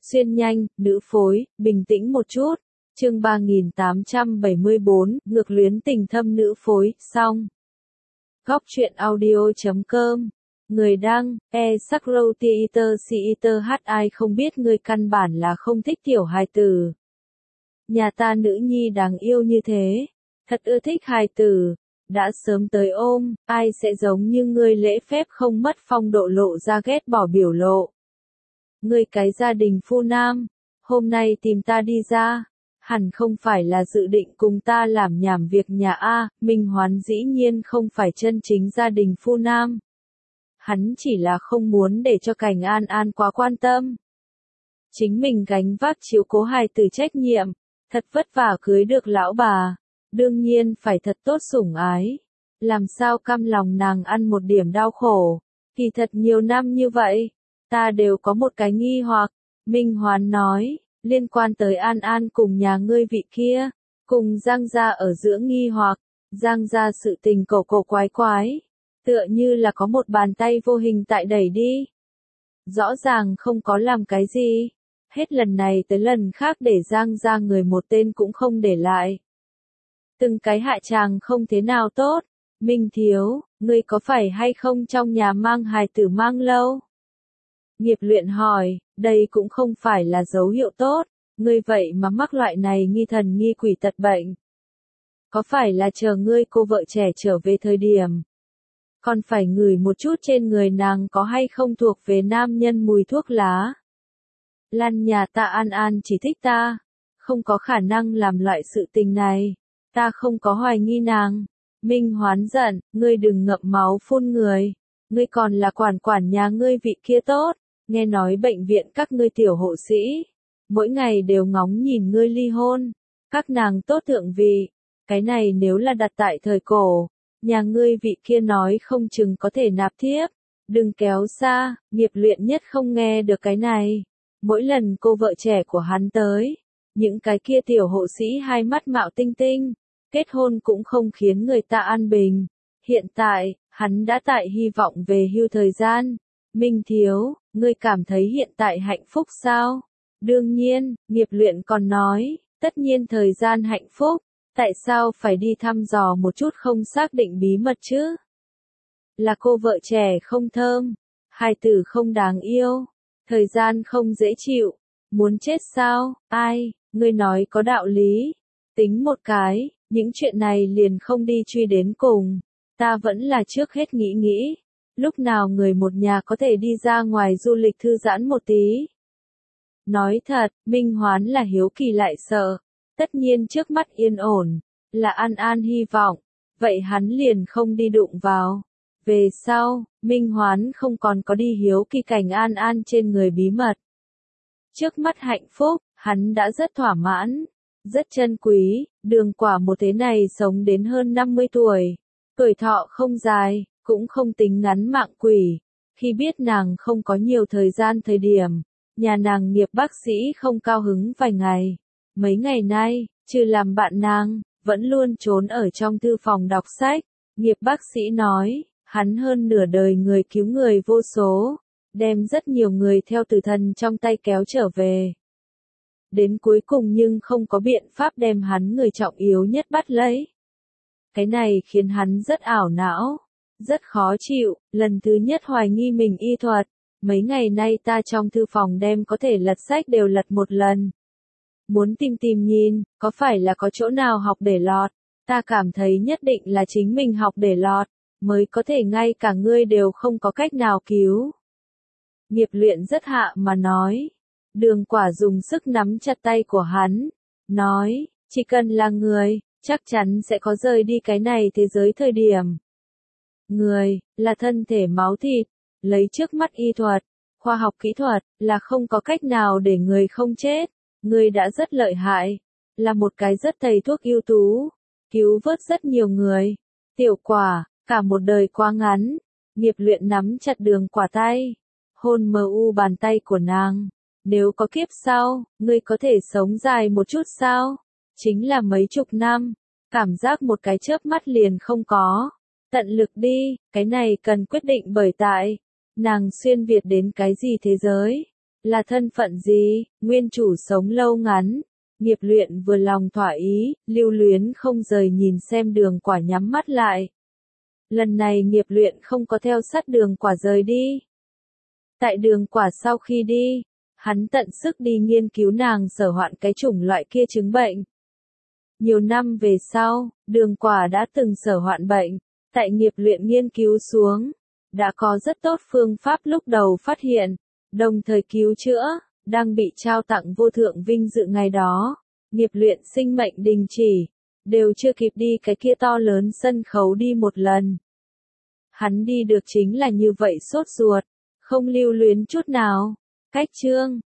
Xuyên nhanh, nữ phối, bình tĩnh một chút. Chương 3874, ngược luyến tình thâm nữ phối, xong. Góc truyện audio.com. Người đăng, Sakrow Theater ai không biết người căn bản là không thích tiểu hài tử. Nhà ta nữ nhi đáng yêu như thế, thật ưa thích hài tử, đã sớm tới ôm, ai sẽ giống như ngươi lễ phép không mất phong độ lộ ra ghét bỏ biểu lộ. Ngươi cái gia đình phu nam, hôm nay tìm ta đi ra, hẳn không phải là dự định cùng ta làm nhảm việc nhà A, Minh Hoán dĩ nhiên không phải chân chính gia đình phu nam. Hắn chỉ là không muốn để cho Cảnh An An quá quan tâm. Chính mình gánh vác chiếu cố hài tử trách nhiệm, thật vất vả cưới được lão bà, đương nhiên phải thật tốt sủng ái. Làm sao cam lòng nàng ăn một điểm đau khổ, kỳ thật nhiều năm như vậy, ta đều có một cái nghi hoặc, Minh Hoán nói, liên quan tới An An cùng nhà ngươi vị kia, cùng Giang gia ở giữa nghi hoặc, Giang gia sự tình cổ cổ quái quái, tựa như là có một bàn tay vô hình tại đẩy đi. Rõ ràng không có làm cái gì, hết lần này tới lần khác để Giang gia người một tên cũng không để lại. Từng cái hạ tràng không thế nào tốt, Minh thiếu, ngươi có phải hay không trong nhà mang hài tử mang lâu? Nghiệp luyện hỏi, đây cũng không phải là dấu hiệu tốt, ngươi vậy mà mắc loại này nghi thần nghi quỷ tật bệnh. Có phải là chờ ngươi cô vợ trẻ trở về thời điểm, còn phải ngửi một chút trên người nàng có hay không thuộc về nam nhân mùi thuốc lá? Lan nhà ta An An chỉ thích ta, không có khả năng làm loại sự tình này, ta không có hoài nghi nàng. Minh Hoán giận, ngươi đừng ngậm máu phun người, ngươi còn là quản nhà ngươi vị kia tốt, nghe nói bệnh viện các ngươi tiểu hộ sĩ, mỗi ngày đều ngóng nhìn ngươi ly hôn, các nàng tốt thượng vị, cái này nếu là đặt tại thời cổ, nhà ngươi vị kia nói không chừng có thể nạp thiếp, đừng kéo xa, nghiệp luyện nhất không nghe được cái này, mỗi lần cô vợ trẻ của hắn tới, những cái kia tiểu hộ sĩ hai mắt mạo tinh tinh. Kết hôn cũng không khiến người ta an bình. Hiện tại, hắn đã tại hy vọng về hưu thời gian. Minh thiếu, ngươi cảm thấy hiện tại hạnh phúc sao? Đương nhiên, nghiệp luyện còn nói, tất nhiên thời gian hạnh phúc, tại sao phải đi thăm dò một chút không xác định bí mật chứ? Là cô vợ trẻ không thơm, hài tử không đáng yêu, thời gian không dễ chịu, muốn chết sao? Ai, ngươi nói có đạo lý. Tính một cái. Những chuyện này liền không đi truy đến cùng, ta vẫn là trước hết nghĩ, lúc nào người một nhà có thể đi ra ngoài du lịch thư giãn một tí. Nói thật, Minh Hoán là hiếu kỳ lại sợ, tất nhiên trước mắt yên ổn, là An An hy vọng, vậy hắn liền không đi đụng vào. Về sau, Minh Hoán không còn có đi hiếu kỳ Cảnh An An trên người bí mật. Trước mắt hạnh phúc, hắn đã rất thỏa mãn. Rất chân quý, Đường Quả một thế này sống đến hơn 50 tuổi. Tuổi thọ không dài, cũng không tính ngắn mạng quỷ. Khi biết nàng không có nhiều thời gian thời điểm, nhà nàng Nghiệp bác sĩ không cao hứng vài ngày. Mấy ngày nay, trừ làm bạn nàng, vẫn luôn trốn ở trong thư phòng đọc sách. Nghiệp bác sĩ nói, hắn hơn nửa đời người cứu người vô số, đem rất nhiều người theo tử thần trong tay kéo trở về. Đến cuối cùng nhưng không có biện pháp đem hắn người trọng yếu nhất bắt lấy. Cái này khiến hắn rất ảo não, rất khó chịu, lần thứ nhất hoài nghi mình y thuật, mấy ngày nay ta trong thư phòng đem có thể lật sách đều lật một lần. Muốn tìm nhìn, có phải là có chỗ nào học để lọt, ta cảm thấy nhất định là chính mình học để lọt, mới có thể ngay cả ngươi đều không có cách nào cứu. Nghiệp luyện rất hạ mà nói. Đường Quả dùng sức nắm chặt tay của hắn, nói, chỉ cần là người, chắc chắn sẽ có rời đi cái này thế giới thời điểm. Người, là thân thể máu thịt, lấy trước mắt y thuật, khoa học kỹ thuật, là không có cách nào để người không chết. Người đã rất lợi hại, là một cái rất thầy thuốc ưu tú, cứu vớt rất nhiều người. Tiểu Quả, cả một đời quá ngắn, nghiệp luyện nắm chặt Đường Quả tay, hôn mờ u bàn tay của nàng. Nếu có kiếp sau, ngươi có thể sống dài một chút sao? Chính là mấy chục năm, cảm giác một cái chớp mắt liền không có. Tận lực đi, cái này cần quyết định bởi tại, nàng xuyên Việt đến cái gì thế giới? Là thân phận gì, nguyên chủ sống lâu ngắn. Nghiệp luyện vừa lòng thỏa ý, lưu luyến không rời nhìn xem Đường Quả nhắm mắt lại. Lần này nghiệp luyện không có theo sát Đường Quả rời đi. Tại Đường Quả sau khi đi, hắn tận sức đi nghiên cứu nàng sở hoạn cái chủng loại kia chứng bệnh. Nhiều năm về sau, Đường Quả đã từng sở hoạn bệnh, tại nghiệp luyện nghiên cứu xuống, đã có rất tốt phương pháp lúc đầu phát hiện, đồng thời cứu chữa, đang bị trao tặng vô thượng vinh dự ngày đó. Nghiệp luyện sinh mệnh đình chỉ, đều chưa kịp đi cái kia to lớn sân khấu đi một lần. Hắn đi được chính là như vậy sốt ruột, không lưu luyến chút nào. Cách chương